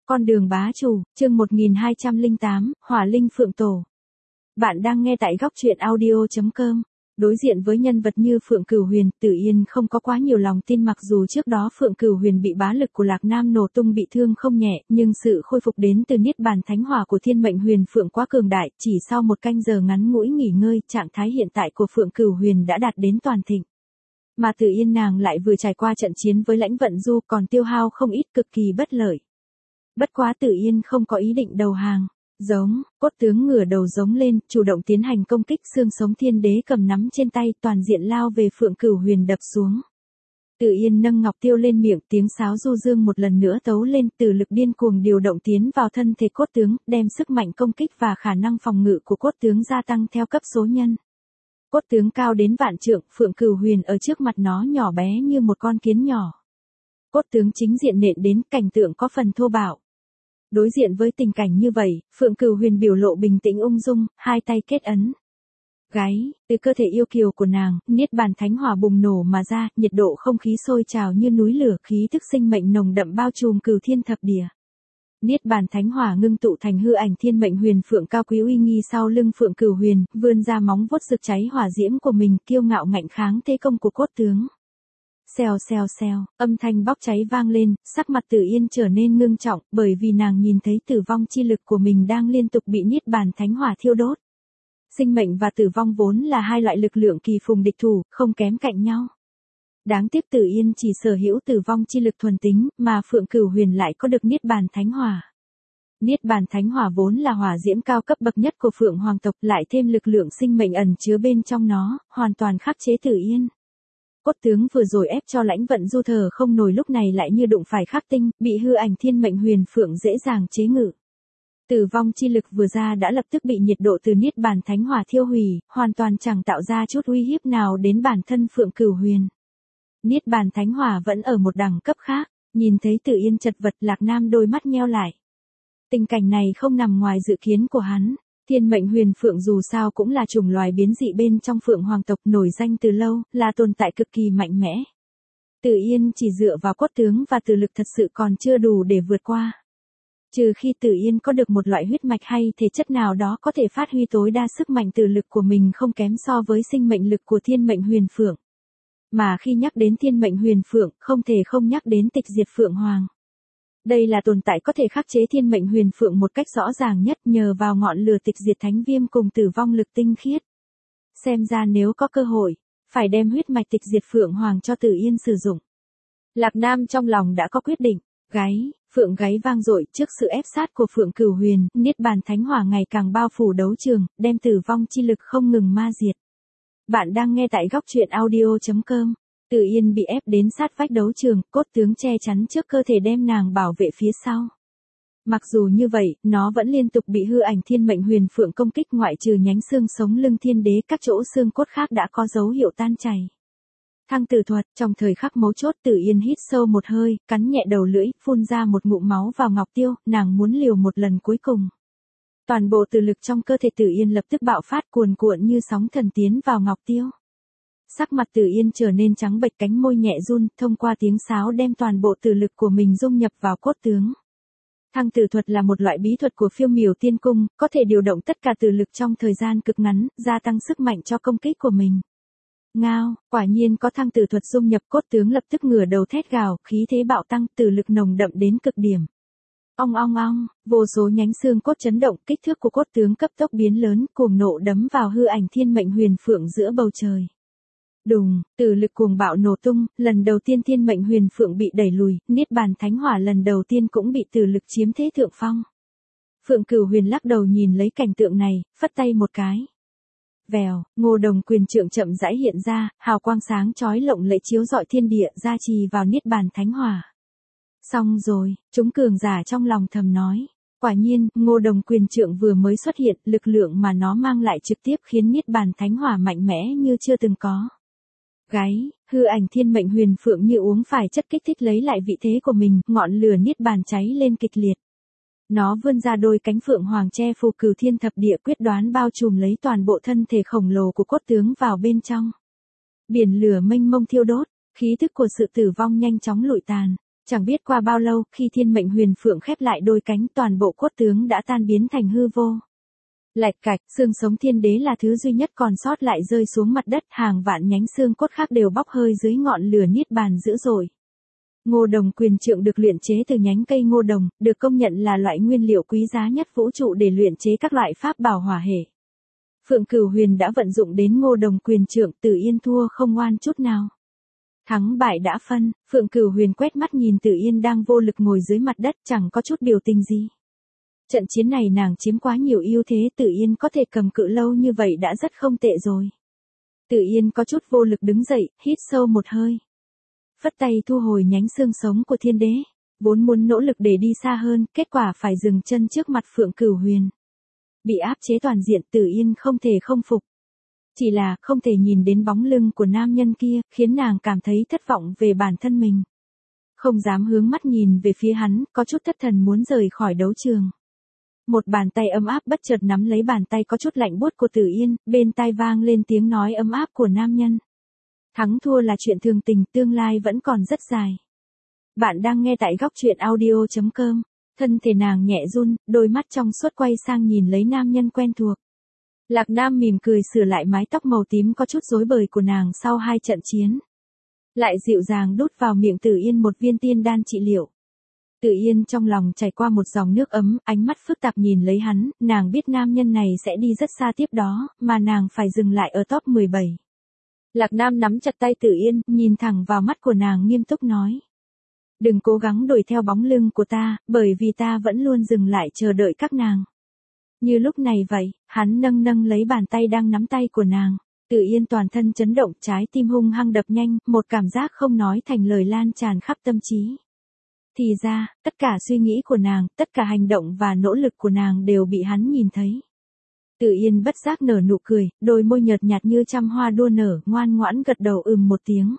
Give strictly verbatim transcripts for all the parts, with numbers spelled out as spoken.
Con đường bá chủ, chương một nghìn hai trăm lẻ tám, Hỏa Linh Phượng Tổ. Bạn đang nghe tại góc truyện audio chấm com. Đối diện với nhân vật như Phượng Cửu Huyền, Tử Yên không có quá nhiều lòng tin mặc dù trước đó Phượng Cửu Huyền bị bá lực của Lạc Nam nổ tung bị thương không nhẹ, nhưng sự khôi phục đến từ Niết Bàn Thánh Hỏa của Thiên Mệnh Huyền Phượng quá cường đại, chỉ sau một canh giờ ngắn ngủi nghỉ ngơi, trạng thái hiện tại của Phượng Cửu Huyền đã đạt đến toàn thịnh. Mà Tử Yên nàng lại vừa trải qua trận chiến với Lãnh Vận Du còn tiêu hao không ít cực kỳ bất lợi. Bất quá Tử Yên không có ý định đầu hàng. Giống, cốt tướng ngửa đầu giống lên, chủ động tiến hành công kích xương sống thiên đế cầm nắm trên tay toàn diện lao về Phượng Cửu Huyền đập xuống. Tử Yên nâng ngọc tiêu lên miệng tiếng sáo du dương một lần nữa tấu lên từ lực điên cuồng điều động tiến vào thân thể cốt tướng, đem sức mạnh công kích và khả năng phòng ngự của cốt tướng gia tăng theo cấp số nhân. Cốt tướng cao đến vạn trượng, Phượng Cửu Huyền ở trước mặt nó nhỏ bé như một con kiến nhỏ. Cốt tướng chính diện nện đến, cảnh tượng có phần thô bạo. Đối diện với tình cảnh như vậy, Phượng Cửu Huyền biểu lộ bình tĩnh ung dung, hai tay kết ấn. Gáy, từ cơ thể yêu kiều của nàng, Niết Bàn Thánh Hỏa bùng nổ mà ra, nhiệt độ không khí sôi trào như núi lửa, khí thức sinh mệnh nồng đậm bao trùm cửu thiên thập địa. Niết Bàn Thánh Hỏa ngưng tụ thành hư ảnh Thiên Mệnh Huyền Phượng cao quý uy nghi sau lưng Phượng Cửu Huyền, vươn ra móng vuốt rực cháy hỏa diễm của mình, kiêu ngạo ngạnh kháng thế công của cốt tướng. Xèo xèo xèo, âm thanh bốc cháy vang lên, sắc mặt Tử Yên trở nên ngưng trọng, bởi vì nàng nhìn thấy tử vong chi lực của mình đang liên tục bị Niết Bàn Thánh Hỏa thiêu đốt. Sinh mệnh và tử vong vốn là hai loại lực lượng kỳ phùng địch thủ, không kém cạnh nhau. Đáng tiếc Tử Yên chỉ sở hữu tử vong chi lực thuần tính, mà Phượng Cửu Huyền lại có được Niết Bàn Thánh Hỏa. Niết Bàn Thánh Hỏa vốn là hỏa diễm cao cấp bậc nhất của Phượng Hoàng tộc, lại thêm lực lượng sinh mệnh ẩn chứa bên trong nó, hoàn toàn khắc chế Tử Yên. Cốt tướng vừa rồi ép cho Lãnh Vận Du thở không nổi lúc này lại như đụng phải khắc tinh, bị hư ảnh Thiên Mệnh Huyền Phượng dễ dàng chế ngự. Tử vong chi lực vừa ra đã lập tức bị nhiệt độ từ Niết Bàn Thánh Hỏa thiêu hủy, hoàn toàn chẳng tạo ra chút uy hiếp nào đến bản thân Phượng Cửu Huyền. Niết Bàn Thánh Hỏa vẫn ở một đẳng cấp khác, nhìn thấy Tử Yên chật vật, Lạc Nam đôi mắt nheo lại. Tình cảnh này không nằm ngoài dự kiến của hắn. Thiên Mệnh Huyền Phượng dù sao cũng là chủng loài biến dị bên trong Phượng Hoàng tộc nổi danh từ lâu, là tồn tại cực kỳ mạnh mẽ. Tử Yên chỉ dựa vào cốt tướng và tử lực thật sự còn chưa đủ để vượt qua. Trừ khi Tử Yên có được một loại huyết mạch hay thể chất nào đó có thể phát huy tối đa sức mạnh tử lực của mình không kém so với sinh mệnh lực của Thiên Mệnh Huyền Phượng. Mà khi nhắc đến Thiên Mệnh Huyền Phượng, không thể không nhắc đến tịch diệt Phượng Hoàng. Đây là tồn tại có thể khắc chế Thiên Mệnh Huyền Phượng một cách rõ ràng nhất nhờ vào ngọn lửa tịch diệt thánh viêm cùng tử vong lực tinh khiết. Xem ra nếu có cơ hội, phải đem huyết mạch tịch diệt Phượng Hoàng cho Tử Yên sử dụng. Lạc Nam trong lòng đã có quyết định, gáy, phượng gáy vang dội trước sự ép sát của Phượng Cửu Huyền, Niết Bàn Thánh Hỏa ngày càng bao phủ đấu trường, đem tử vong chi lực không ngừng ma diệt. Bạn đang nghe tại góc truyện audio chấm com. Tử Yên bị ép đến sát vách đấu trường, cốt tướng che chắn trước cơ thể đem nàng bảo vệ phía sau. Mặc dù như vậy, nó vẫn liên tục bị hư ảnh Thiên Mệnh Huyền Phượng công kích ngoại trừ nhánh xương sống lưng thiên đế các chỗ xương cốt khác đã có dấu hiệu tan chảy. Thăng tử thuật, trong thời khắc mấu chốt Tử Yên hít sâu một hơi, cắn nhẹ đầu lưỡi, phun ra một ngụm máu vào ngọc tiêu, nàng muốn liều một lần cuối cùng. Toàn bộ tử lực trong cơ thể Tử Yên lập tức bạo phát cuồn cuộn như sóng thần tiến vào ngọc tiêu. Sắc mặt Tử Yên trở nên trắng bệch, cánh môi nhẹ run, thông qua tiếng sáo đem toàn bộ tử lực của mình dung nhập vào cốt tướng. Thăng tử thuật là một loại bí thuật của Phiêu Miểu Tiên Cung, có thể điều động tất cả tử lực trong thời gian cực ngắn, gia tăng sức mạnh cho công kích của mình. Ngao, quả nhiên có thăng tử thuật dung nhập, cốt tướng lập tức ngửa đầu thét gào, khí thế bạo tăng, tử lực nồng đậm đến cực điểm. Ong ong ong, vô số nhánh xương cốt chấn động, kích thước của cốt tướng cấp tốc biến lớn, cuồng nộ đấm vào hư ảnh Thiên Mệnh Huyền Phượng giữa bầu trời. Đùng, tử lực cuồng bạo nổ tung, lần đầu tiên Thiên Mệnh Huyền Phượng bị đẩy lùi, Niết Bàn Thánh Hỏa lần đầu tiên cũng bị tử lực chiếm thế thượng phong. Phượng Cửu Huyền lắc đầu nhìn lấy cảnh tượng này, phất tay một cái. Vèo, Ngô Đồng quyền trượng chậm rãi hiện ra, hào quang sáng chói lộng lẫy chiếu rọi thiên địa, gia trì vào Niết Bàn Thánh Hỏa. Xong rồi, chúng cường giả trong lòng thầm nói. Quả nhiên, Ngô Đồng quyền trượng vừa mới xuất hiện, lực lượng mà nó mang lại trực tiếp khiến Niết Bàn Thánh Hỏa mạnh mẽ như chưa từng có. Gáy, hư ảnh Thiên Mệnh Huyền Phượng như uống phải chất kích thích lấy lại vị thế của mình, ngọn lửa Niết Bàn cháy lên kịch liệt. Nó vươn ra đôi cánh phượng hoàng che phủ cửu thiên thập địa, quyết đoán bao trùm lấy toàn bộ thân thể khổng lồ của cốt tướng vào bên trong. Biển lửa mênh mông thiêu đốt, khí tức của sự tử vong nhanh chóng lụi tàn. Chẳng biết qua bao lâu, khi thiên mệnh huyền phượng khép lại đôi cánh, toàn bộ cốt tướng đã tan biến thành hư vô. Lạch cạch, xương sống thiên đế là thứ duy nhất còn sót lại rơi xuống mặt đất, hàng vạn nhánh xương cốt khác đều bốc hơi dưới ngọn lửa niết bàn dữ dội. Ngô đồng quyền trượng được luyện chế từ nhánh cây ngô đồng, được công nhận là loại nguyên liệu quý giá nhất vũ trụ để luyện chế các loại pháp bảo hỏa hệ. Phượng Cửu Huyền đã vận dụng đến ngô đồng quyền trượng, Tử Yên thua không ngoan chút nào. Thắng bại đã phân, Phượng Cửu Huyền quét mắt nhìn Tử Yên đang vô lực ngồi dưới mặt đất, chẳng có chút biểu tình gì. Trận chiến này nàng chiếm quá nhiều ưu thế, Tử Yên có thể cầm cự lâu như vậy đã rất không tệ rồi. Tử Yên có chút vô lực đứng dậy, hít sâu một hơi. Phất tay thu hồi nhánh xương sống của thiên đế, vốn muốn nỗ lực để đi xa hơn, kết quả phải dừng chân trước mặt Phượng Cửu Huyền. Bị áp chế toàn diện, Tử Yên không thể không phục. Chỉ là không thể nhìn đến bóng lưng của nam nhân kia, khiến nàng cảm thấy thất vọng về bản thân mình. Không dám hướng mắt nhìn về phía hắn, có chút thất thần muốn rời khỏi đấu trường. Một bàn tay ấm áp bất chợt nắm lấy bàn tay có chút lạnh buốt của Tử Yên, bên tai vang lên tiếng nói ấm áp của nam nhân. Thắng thua là chuyện thường tình, tương lai vẫn còn rất dài. Bạn đang nghe tại góc truyện audio chấm com. Thân thể nàng nhẹ run, đôi mắt trong suốt quay sang nhìn lấy nam nhân quen thuộc. Lạc Nam mỉm cười sửa lại mái tóc màu tím có chút rối bời của nàng sau hai trận chiến. Lại dịu dàng đút vào miệng Tử Yên một viên tiên đan trị liệu. Tử Yên trong lòng chảy qua một dòng nước ấm, ánh mắt phức tạp nhìn lấy hắn, nàng biết nam nhân này sẽ đi rất xa tiếp đó, mà nàng phải dừng lại ở top mười bảy. Lạc Nam nắm chặt tay Tử Yên, nhìn thẳng vào mắt của nàng nghiêm túc nói. Đừng cố gắng đuổi theo bóng lưng của ta, bởi vì ta vẫn luôn dừng lại chờ đợi các nàng. Như lúc này vậy, hắn nâng nâng lấy bàn tay đang nắm tay của nàng. Tử Yên toàn thân chấn động, trái tim hung hăng đập nhanh, một cảm giác không nói thành lời lan tràn khắp tâm trí. Thì ra, tất cả suy nghĩ của nàng, tất cả hành động và nỗ lực của nàng đều bị hắn nhìn thấy. Tử Yên bất giác nở nụ cười, đôi môi nhợt nhạt như trăm hoa đua nở, ngoan ngoãn gật đầu ừm một tiếng.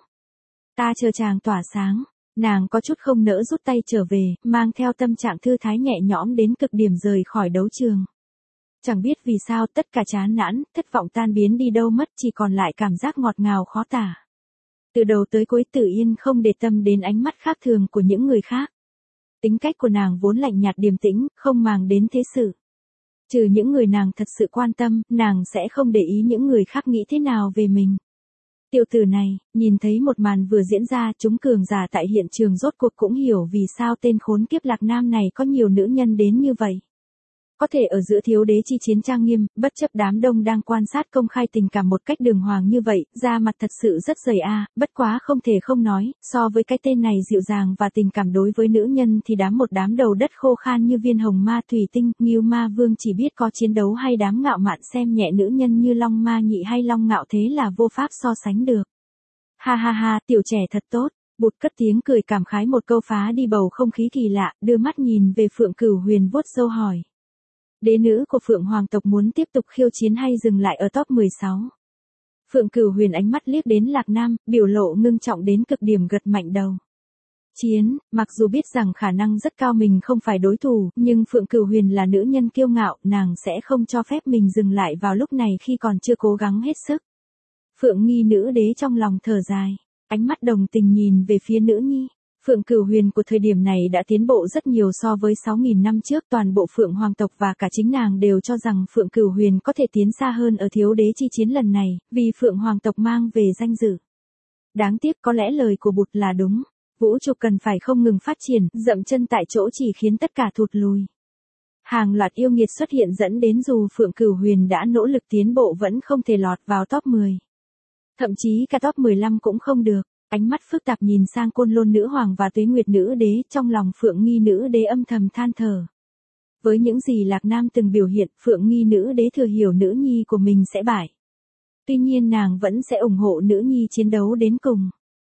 Ta chờ chàng tỏa sáng. Nàng có chút không nỡ rút tay trở về, mang theo tâm trạng thư thái nhẹ nhõm đến cực điểm rời khỏi đấu trường. Chẳng biết vì sao tất cả chán nản, thất vọng tan biến đi đâu mất, chỉ còn lại cảm giác ngọt ngào khó tả. Từ đầu tới cuối Tử Yên không để tâm đến ánh mắt khác thường của những người khác. Tính cách của nàng vốn lạnh nhạt điềm tĩnh, không màng đến thế sự. Trừ những người nàng thật sự quan tâm, nàng sẽ không để ý những người khác nghĩ thế nào về mình. Tiểu tử này, nhìn thấy một màn vừa diễn ra, chúng cường giả tại hiện trường rốt cuộc cũng hiểu vì sao tên khốn kiếp Lạc Nam này có nhiều nữ nhân đến như vậy. Có thể ở giữa thiếu đế chi chiến trang nghiêm, bất chấp đám đông đang quan sát công khai tình cảm một cách đường hoàng như vậy, da mặt thật sự rất dày a, bất quá không thể không nói, so với cái tên này dịu dàng và tình cảm đối với nữ nhân thì đám một đám đầu đất khô khan như viên hồng ma thủy tinh, Ngưu Ma Vương chỉ biết có chiến đấu hay đám ngạo mạn xem nhẹ nữ nhân như Long Ma Nhị hay Long Ngạo Thế là vô pháp so sánh được. Ha ha ha, tiểu trẻ thật tốt. Bụt cất tiếng cười cảm khái một câu phá đi bầu không khí kỳ lạ, đưa mắt nhìn về Phượng Cửu Huyền vuốt râu hỏi. Đế nữ của Phượng Hoàng tộc muốn tiếp tục khiêu chiến hay dừng lại ở top mười sáu? Phượng Cửu Huyền ánh mắt liếc đến Lạc Nam, biểu lộ ngưng trọng đến cực điểm gật mạnh đầu. Chiến, mặc dù biết rằng khả năng rất cao mình không phải đối thủ, nhưng Phượng Cửu Huyền là nữ nhân kiêu ngạo, nàng sẽ không cho phép mình dừng lại vào lúc này khi còn chưa cố gắng hết sức. Phượng Nghi nữ đế trong lòng thở dài, ánh mắt đồng tình nhìn về phía nữ nhi. Phượng Cửu Huyền của thời điểm này đã tiến bộ rất nhiều so với sáu nghìn năm trước, toàn bộ Phượng Hoàng tộc và cả chính nàng đều cho rằng Phượng Cửu Huyền có thể tiến xa hơn ở thiếu đế chi chiến lần này, vì Phượng Hoàng tộc mang về danh dự. Đáng tiếc có lẽ lời của Bụt là đúng, vũ trụ cần phải không ngừng phát triển, dậm chân tại chỗ chỉ khiến tất cả thụt lùi. Hàng loạt yêu nghiệt xuất hiện dẫn đến dù Phượng Cửu Huyền đã nỗ lực tiến bộ vẫn không thể lọt vào top mười. Thậm chí cả top mười lăm cũng không được. Ánh mắt phức tạp nhìn sang Côn Lôn nữ hoàng và Tuế Nguyệt nữ đế, trong lòng Phượng Nghi nữ đế âm thầm than thở. Với những gì Lạc Nam từng biểu hiện, Phượng Nghi nữ đế thừa hiểu nữ nhi của mình sẽ bại. Tuy nhiên nàng vẫn sẽ ủng hộ nữ nhi chiến đấu đến cùng.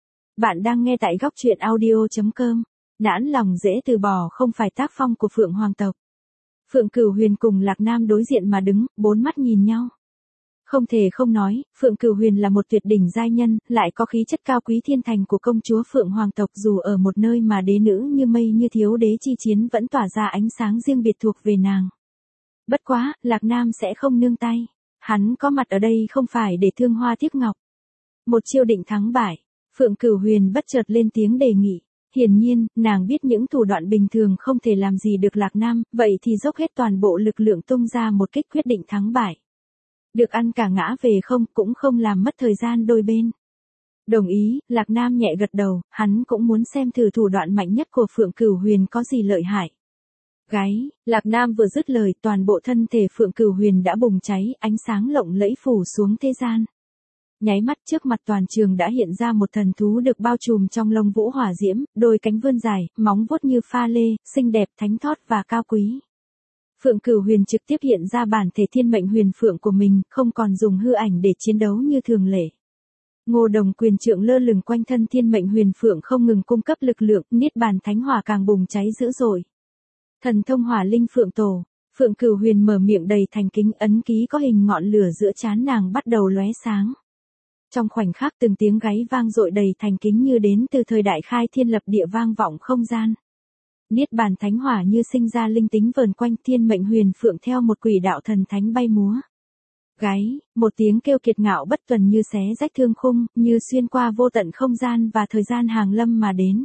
Bạn đang nghe tại góc truyện audio chấm com. Nản lòng dễ từ bỏ không phải tác phong của Phượng Hoàng tộc. Phượng Cửu Huyền cùng Lạc Nam đối diện mà đứng, bốn mắt nhìn nhau. Không thể không nói, Phượng Cửu Huyền là một tuyệt đỉnh giai nhân, lại có khí chất cao quý thiên thành của công chúa Phượng Hoàng tộc, dù ở một nơi mà đế nữ như mây như thiếu đế chi chiến vẫn tỏa ra ánh sáng riêng biệt thuộc về nàng. Bất quá, Lạc Nam sẽ không nương tay. Hắn có mặt ở đây không phải để thương hoa tiếc ngọc. Một chiêu định thắng bại, Phượng Cửu Huyền bất chợt lên tiếng đề nghị. hiển nhiên, nàng biết những thủ đoạn bình thường không thể làm gì được Lạc Nam, vậy thì dốc hết toàn bộ lực lượng tung ra một kích quyết định thắng bại. Được ăn cả ngã về không, cũng không làm mất thời gian đôi bên. Đồng ý, Lạc Nam nhẹ gật đầu, hắn cũng muốn xem thử thủ đoạn mạnh nhất của Phượng Cửu Huyền có gì lợi hại. Gáy, Lạc Nam vừa dứt lời, toàn bộ thân thể Phượng Cửu Huyền đã bùng cháy, ánh sáng lộng lẫy phủ xuống thế gian. Nháy mắt trước mặt toàn trường đã hiện ra một thần thú được bao trùm trong lông vũ hỏa diễm, đôi cánh vươn dài, móng vuốt như pha lê, xinh đẹp, thánh thót và cao quý. Phượng Cửu Huyền trực tiếp hiện ra bản thể thiên mệnh huyền phượng của mình, không còn dùng hư ảnh để chiến đấu như thường lệ. Ngô Đồng quyền trượng lơ lửng quanh thân thiên mệnh huyền phượng không ngừng cung cấp lực lượng, niết bàn thánh hỏa càng bùng cháy dữ dội. Thần thông hỏa linh phượng tổ, Phượng Cửu Huyền mở miệng đầy thành kính, ấn ký có hình ngọn lửa giữa trán nàng bắt đầu lóe sáng. Trong khoảnh khắc từng tiếng gáy vang dội đầy thành kính như đến từ thời đại khai thiên lập địa vang vọng không gian. Niết bàn thánh hỏa như sinh ra linh tính vờn quanh thiên mệnh huyền phượng theo một quỷ đạo thần thánh bay múa. Gáy, một tiếng kêu kiệt ngạo bất tuần như xé rách thương khung, như xuyên qua vô tận không gian và thời gian hàng lâm mà đến.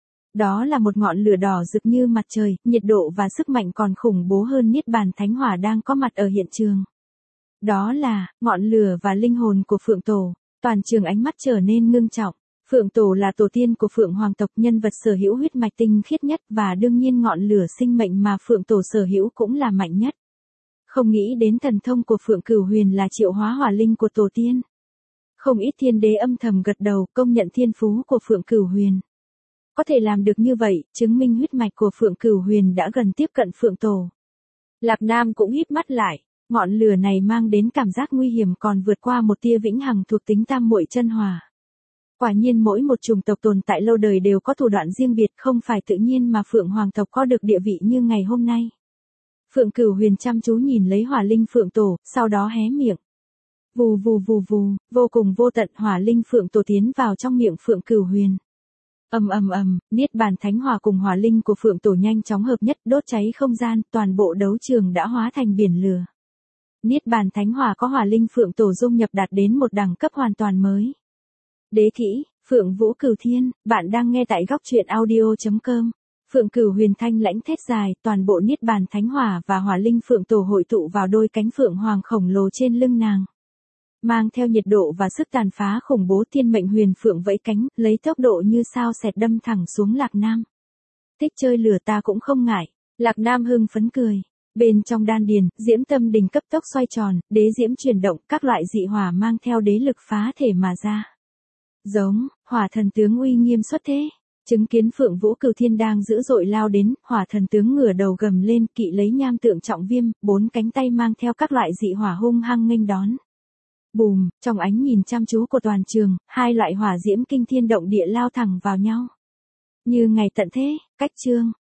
Đó là một ngọn lửa đỏ rực như mặt trời, nhiệt độ và sức mạnh còn khủng bố hơn niết bàn thánh hỏa đang có mặt ở hiện trường. Đó là, ngọn lửa và linh hồn của Phượng Tổ. Toàn trường ánh mắt trở nên ngưng trọng. Phượng Tổ là tổ tiên của Phượng Hoàng tộc, nhân vật sở hữu huyết mạch tinh khiết nhất và đương nhiên ngọn lửa sinh mệnh mà Phượng Tổ sở hữu cũng là mạnh nhất. Không nghĩ đến thần thông của Phượng Cửu Huyền là triệu hóa hỏa linh của tổ tiên. Không ít thiên đế âm thầm gật đầu công nhận thiên phú của Phượng Cửu Huyền. Có thể làm được như vậy, chứng minh huyết mạch của Phượng Cửu Huyền đã gần tiếp cận Phượng Tổ. Lạc Nam cũng híp mắt lại. Ngọn lửa này mang đến cảm giác nguy hiểm còn vượt qua một tia vĩnh hằng thuộc tính tam muội chân hỏa. Quả nhiên mỗi một chủng tộc tồn tại lâu đời đều có thủ đoạn riêng biệt, không phải tự nhiên mà Phượng Hoàng tộc có được địa vị như ngày hôm nay. Phượng Cửu Huyền chăm chú nhìn lấy hỏa linh Phượng Tổ, sau đó hé miệng. Vù vù vù vù, vô cùng vô tận hỏa linh Phượng Tổ tiến vào trong miệng Phượng Cửu Huyền. Ầm ầm ầm, niết bàn thánh hỏa cùng hỏa linh của Phượng Tổ nhanh chóng hợp nhất, đốt cháy không gian, toàn bộ đấu trường đã hóa thành biển lửa. Niết bàn thánh hỏa có hỏa linh Phượng Tổ dung nhập đạt đến một đẳng cấp hoàn toàn mới. Đế kỹ, Phượng Vũ Cửu Thiên, bạn đang nghe tại góc truyện audio chấm com. Phượng Cửu Huyền thanh lãnh thét dài, toàn bộ niết bàn thánh hỏa và hỏa linh Phượng Tổ hội tụ vào đôi cánh phượng hoàng khổng lồ trên lưng nàng. Mang theo nhiệt độ và sức tàn phá khủng bố, thiên mệnh huyền phượng vẫy cánh, lấy tốc độ như sao xẹt đâm thẳng xuống Lạc Nam. Thích chơi lửa ta cũng không ngại. Lạc Nam hưng phấn cười. Bên trong đan điền, diễm tâm đình cấp tốc xoay tròn, đế diễm chuyển động, các loại dị hỏa mang theo đế lực phá thể mà ra. Giống, hỏa thần tướng uy nghiêm xuất thế. Chứng kiến Phượng Vũ Cửu Thiên đang dữ dội lao đến, hỏa thần tướng ngửa đầu gầm lên, kỵ lấy nham tượng trọng viêm, bốn cánh tay mang theo các loại dị hỏa hung hăng nghênh đón. Bùm, trong ánh nhìn chăm chú của toàn trường, hai loại hỏa diễm kinh thiên động địa lao thẳng vào nhau. Như ngày tận thế, cách chương.